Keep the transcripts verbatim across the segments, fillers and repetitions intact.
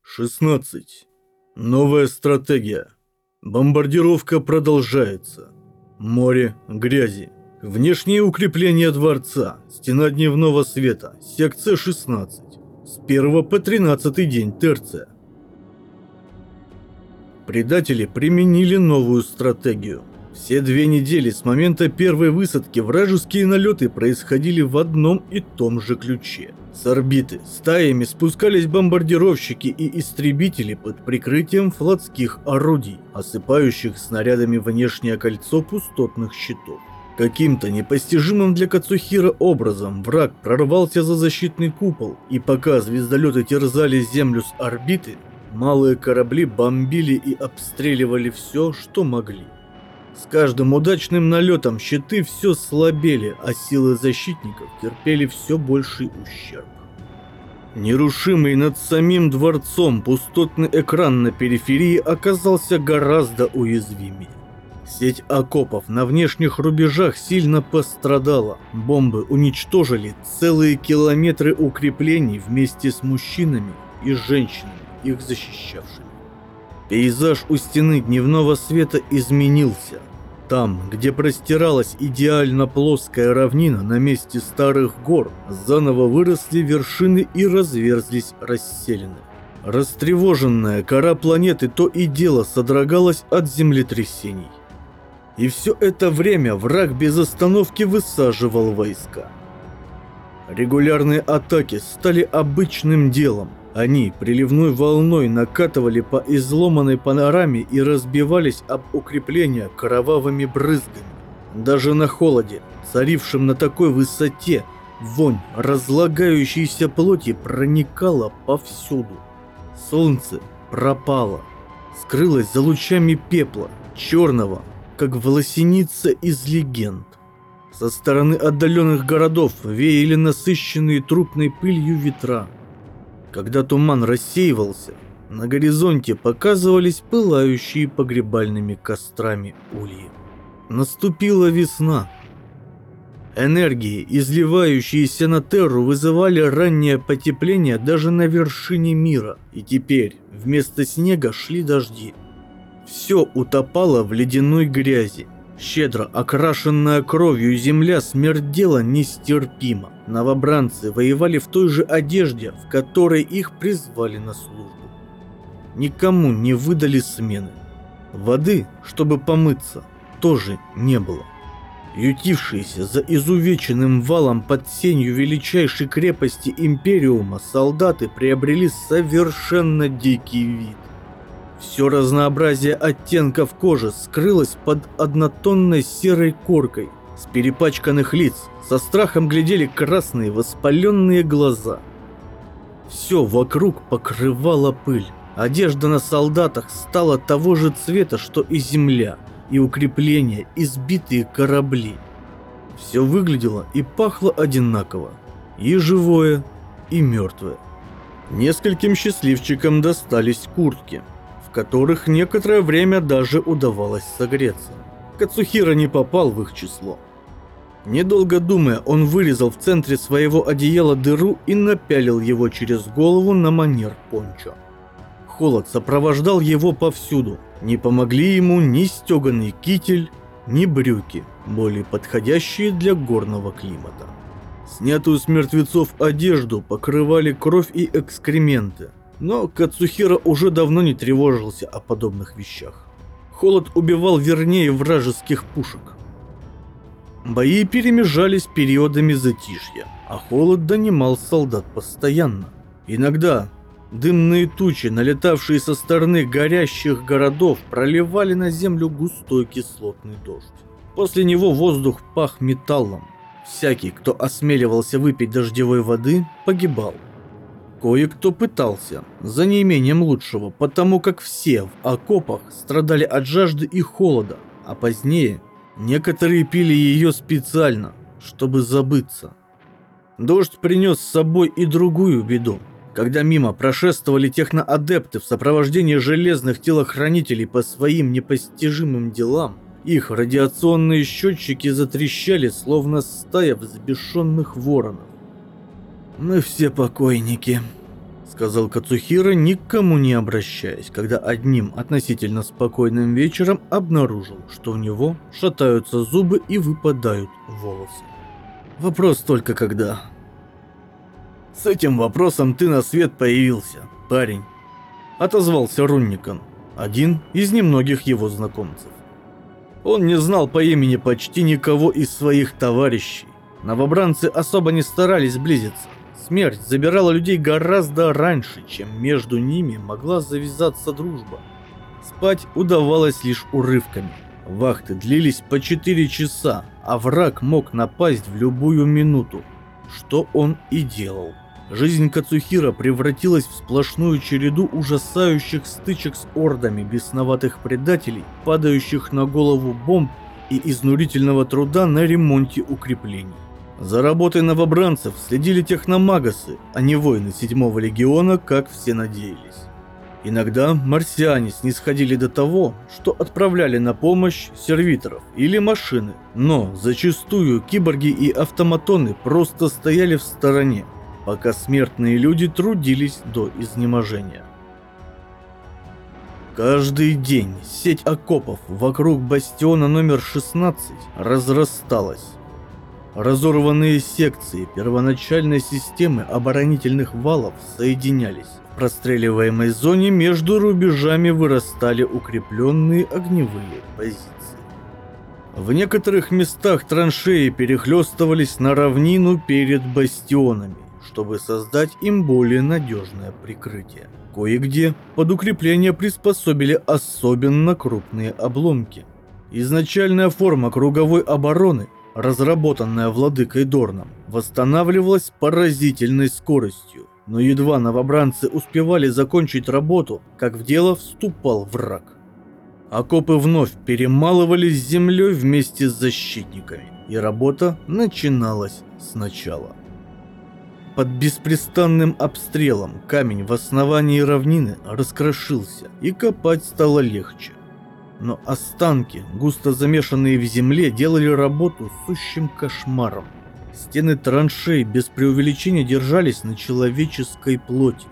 шестнадцать. Новая стратегия. Бомбардировка продолжается. Море грязи. Внешние укрепления дворца. Стена дневного света. Секция шестнадцать. С первого по тринадцатый день терция. Предатели применили новую стратегию. Все две недели с момента первой высадки вражеские налеты происходили в одном и том же ключе. С орбиты стаями спускались бомбардировщики и истребители под прикрытием флотских орудий, осыпающих снарядами внешнее кольцо пустотных щитов. Каким-то непостижимым для Кацухира образом враг прорвался за защитный купол, и пока звездолеты терзали землю с орбиты, малые корабли бомбили и обстреливали все, что могли. С каждым удачным налетом щиты все слабели, а силы защитников терпели все больший ущерб. Нерушимый над самим дворцом пустотный экран на периферии оказался гораздо уязвимее. Сеть окопов на внешних рубежах сильно пострадала. Бомбы уничтожили целые километры укреплений вместе с мужчинами и женщинами, их защищавшими. Пейзаж у стены дневного света изменился. Там, где простиралась идеально плоская равнина на месте старых гор, заново выросли вершины и разверзлись расселены. Растревоженная кора планеты то и дело содрогалась от землетрясений. И все это время враг без остановки высаживал войска. Регулярные атаки стали обычным делом. Они приливной волной накатывали по изломанной панораме и разбивались об укрепления кровавыми брызгами. Даже на холоде, царившем на такой высоте, вонь разлагающейся плоти проникала повсюду. Солнце пропало, скрылось за лучами пепла, черного, как волосеница из легенд. Со стороны отдаленных городов веяли насыщенные трупной пылью ветра. Когда туман рассеивался, на горизонте показывались пылающие погребальными кострами ульи. Наступила весна. Энергии, изливающиеся на Терру, вызывали раннее потепление даже на вершине мира, и теперь вместо снега шли дожди. Все утопало в ледяной грязи. Щедро окрашенная кровью земля смердела нестерпимо. Новобранцы воевали в той же одежде, в которой их призвали на службу. Никому не выдали смены. Воды, чтобы помыться, тоже не было. Ютившиеся за изувеченным валом под сенью величайшей крепости Империума солдаты приобрели совершенно дикий вид. Все разнообразие оттенков кожи скрылось под однотонной серой коркой. С перепачканных лиц со страхом глядели красные воспаленные глаза. Все вокруг покрывала пыль. Одежда на солдатах стала того же цвета, что и земля, и укрепления, и сбитые корабли. Все выглядело и пахло одинаково. И живое, и мертвое. Нескольким счастливчикам достались куртки, в которых некоторое время даже удавалось согреться. Кацухира не попал в их число. Недолго думая, он вырезал в центре своего одеяла дыру и напялил его через голову на манер пончо. Холод сопровождал его повсюду. Не помогли ему ни стеганый китель, ни брюки, более подходящие для горного климата. Снятую с мертвецов одежду покрывали кровь и экскременты. Но Кацухира уже давно не тревожился о подобных вещах. Холод убивал вернее вражеских пушек. Бои перемежались периодами затишья, а холод донимал солдат постоянно. Иногда дымные тучи, налетавшие со стороны горящих городов, проливали на землю густой кислотный дождь. После него воздух пах металлом. Всякий, кто осмеливался выпить дождевой воды, погибал. Кое-кто пытался, за неимением лучшего, потому как все в окопах страдали от жажды и холода, а позднее некоторые пили ее специально, чтобы забыться. Дождь принес с собой и другую беду. Когда мимо прошествовали техноадепты в сопровождении железных телохранителей по своим непостижимым делам, их радиационные счетчики затрещали, словно стая взбешенных воронов. «Мы все покойники», — сказал Кацухира, никому не обращаясь, когда одним относительно спокойным вечером обнаружил, что у него шатаются зубы и выпадают волосы. Вопрос только когда. С этим вопросом ты на свет появился, парень, отозвался Рунникон, один из немногих его знакомцев. Он не знал по имени почти никого из своих товарищей. Новобранцы особо не старались сблизиться. Смерть забирала людей гораздо раньше, чем между ними могла завязаться дружба. Спать удавалось лишь урывками. Вахты длились по четыре часа, а враг мог напасть в любую минуту, что он и делал. Жизнь Кацухира превратилась в сплошную череду ужасающих стычек с ордами бесноватых предателей, падающих на голову бомб и изнурительного труда на ремонте укреплений. За работой новобранцев следили техномагасы, а не воины седьмого легиона, как все надеялись. Иногда марсиане снисходили до того, что отправляли на помощь сервиторов или машины, но зачастую киборги и автоматоны просто стояли в стороне, пока смертные люди трудились до изнеможения. Каждый день сеть окопов вокруг бастиона номер шестнадцать разрасталась. Разорванные секции первоначальной системы оборонительных валов соединялись. В простреливаемой зоне между рубежами вырастали укрепленные огневые позиции. В некоторых местах траншеи перехлестывались на равнину перед бастионами, чтобы создать им более надежное прикрытие. Кое-где под укрепление приспособили особенно крупные обломки. Изначальная форма круговой обороны, разработанная владыкой Дорном, восстанавливалась с поразительной скоростью, но едва новобранцы успевали закончить работу, как в дело вступал враг. Окопы вновь перемалывались с землей вместе с защитниками, и работа начиналась сначала. Под беспрестанным обстрелом камень в основании равнины раскрошился, и копать стало легче. Но останки, густо замешанные в земле, делали работу сущим кошмаром. Стены траншей без преувеличения держались на человеческой плоти.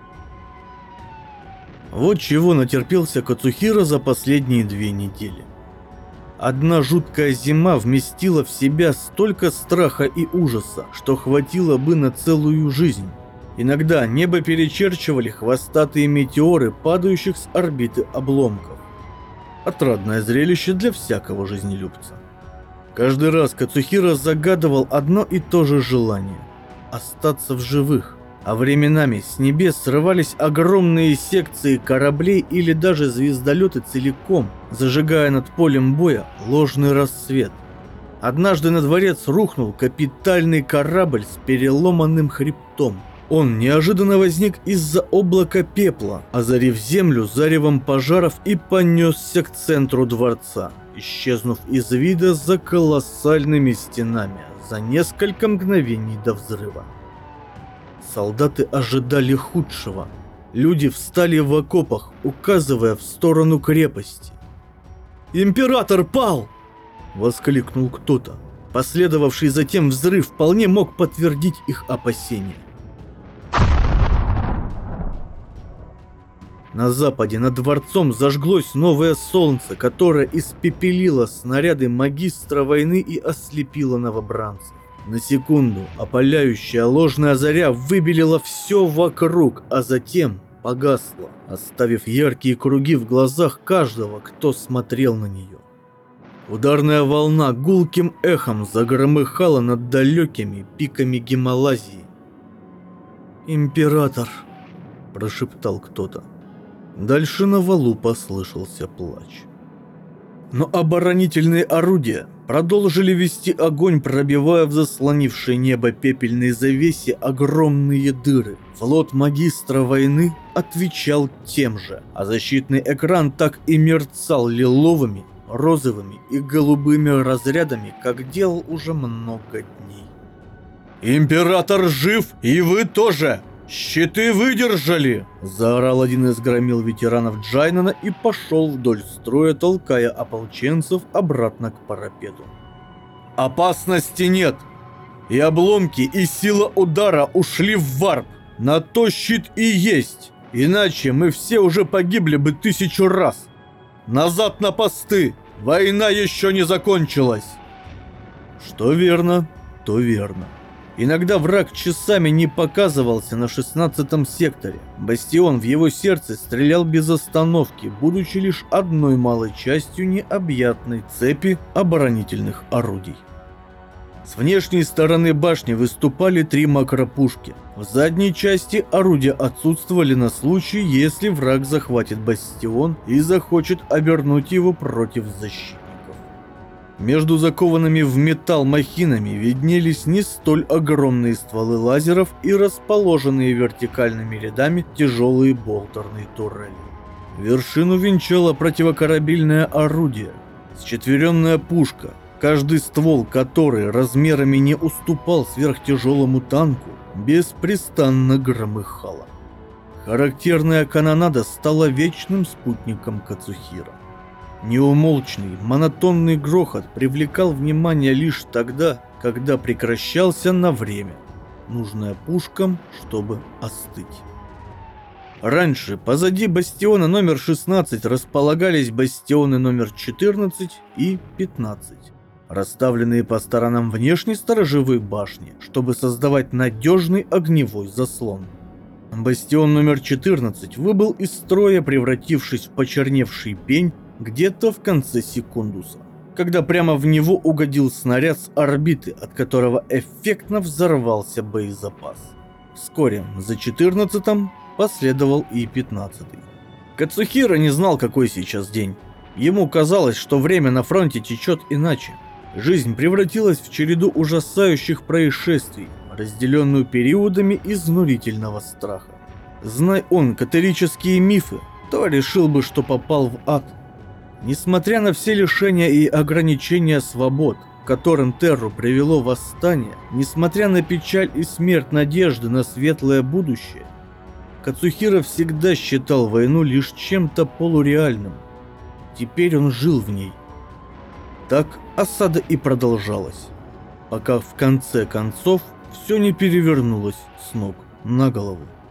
Вот чего натерпелся Кацухира за последние две недели. Одна жуткая зима вместила в себя столько страха и ужаса, что хватило бы на целую жизнь. Иногда небо перечерчивали хвостатые метеоры, падающих с орбиты обломков. Отрадное зрелище для всякого жизнелюбца. Каждый раз Кацухира загадывал одно и то же желание – остаться в живых, а временами с небес срывались огромные секции кораблей или даже звездолеты целиком, зажигая над полем боя ложный рассвет. Однажды на дворец рухнул капитальный корабль с переломанным хребтом. Он неожиданно возник из-за облака пепла, озарив землю заревом пожаров и понесся к центру дворца, исчезнув из вида за колоссальными стенами за несколько мгновений до взрыва. Солдаты ожидали худшего. Люди встали в окопах, указывая в сторону крепости. «Император пал!» — воскликнул кто-то. Последовавший затем взрыв вполне мог подтвердить их опасения. На западе над дворцом зажглось новое солнце, которое испепелило снаряды магистра войны и ослепило новобранцев. На секунду опаляющая ложная заря выбелила все вокруг, а затем погасла, оставив яркие круги в глазах каждого, кто смотрел на нее. Ударная волна гулким эхом загромыхала над далекими пиками Гималазии. «Император!» – прошептал кто-то. Дальше на валу послышался плач. Но оборонительные орудия продолжили вести огонь, пробивая в заслонившей небо пепельной завесе огромные дыры. Флот магистра войны отвечал тем же, а защитный экран так и мерцал лиловыми, розовыми и голубыми разрядами, как делал уже много дней. «Император жив, и вы тоже! Щиты выдержали!» – заорал один из громил ветеранов Джайнана и пошел вдоль строя, толкая ополченцев обратно к парапету. «Опасности нет! И обломки, и сила удара ушли в варп! На то щит и есть, иначе мы все уже погибли бы тысячу раз. Назад на посты, война еще не закончилась. Что верно, то верно. Иногда враг часами не показывался на шестнадцатом секторе. Бастион в его сердце стрелял без остановки, будучи лишь одной малой частью необъятной цепи оборонительных орудий. С внешней стороны башни выступали три макропушки. В задней части орудия отсутствовали на случай, если враг захватит бастион и захочет обернуть его против защитников. Между закованными в металл махинами виднелись не столь огромные стволы лазеров и расположенные вертикальными рядами тяжелые болтерные турели. Вершину венчало противокорабельное орудие, счетверенная пушка, каждый ствол которой размерами не уступал сверхтяжелому танку, беспрестанно громыхала. Характерная канонада стала вечным спутником Кацухира. Неумолчный, монотонный грохот привлекал внимание лишь тогда, когда прекращался на время, нужное пушкам, чтобы остыть. Раньше позади бастиона номер шестнадцать располагались бастионы номер четырнадцать и пятнадцать, расставленные по сторонам внешней сторожевой башни, чтобы создавать надежный огневой заслон. Бастион номер четырнадцать выбыл из строя, превратившись в почерневший пень, где-то в конце секундуса, когда прямо в него угодил снаряд с орбиты, от которого эффектно взорвался боезапас. Вскоре за четырнадцатым последовал и пятнадцатый. Кацухира не знал, какой сейчас день. Ему казалось, что время на фронте течет иначе. Жизнь превратилась в череду ужасающих происшествий, разделенную периодами изнурительного страха. Знай он католические мифы, то решил бы, что попал в ад. Несмотря на все лишения и ограничения свобод, к которым Терру привело восстание, несмотря на печаль и смерть надежды на светлое будущее, Кацухира всегда считал войну лишь чем-то полуреальным. Теперь он жил в ней. Так осада и продолжалась, пока в конце концов все не перевернулось с ног на голову.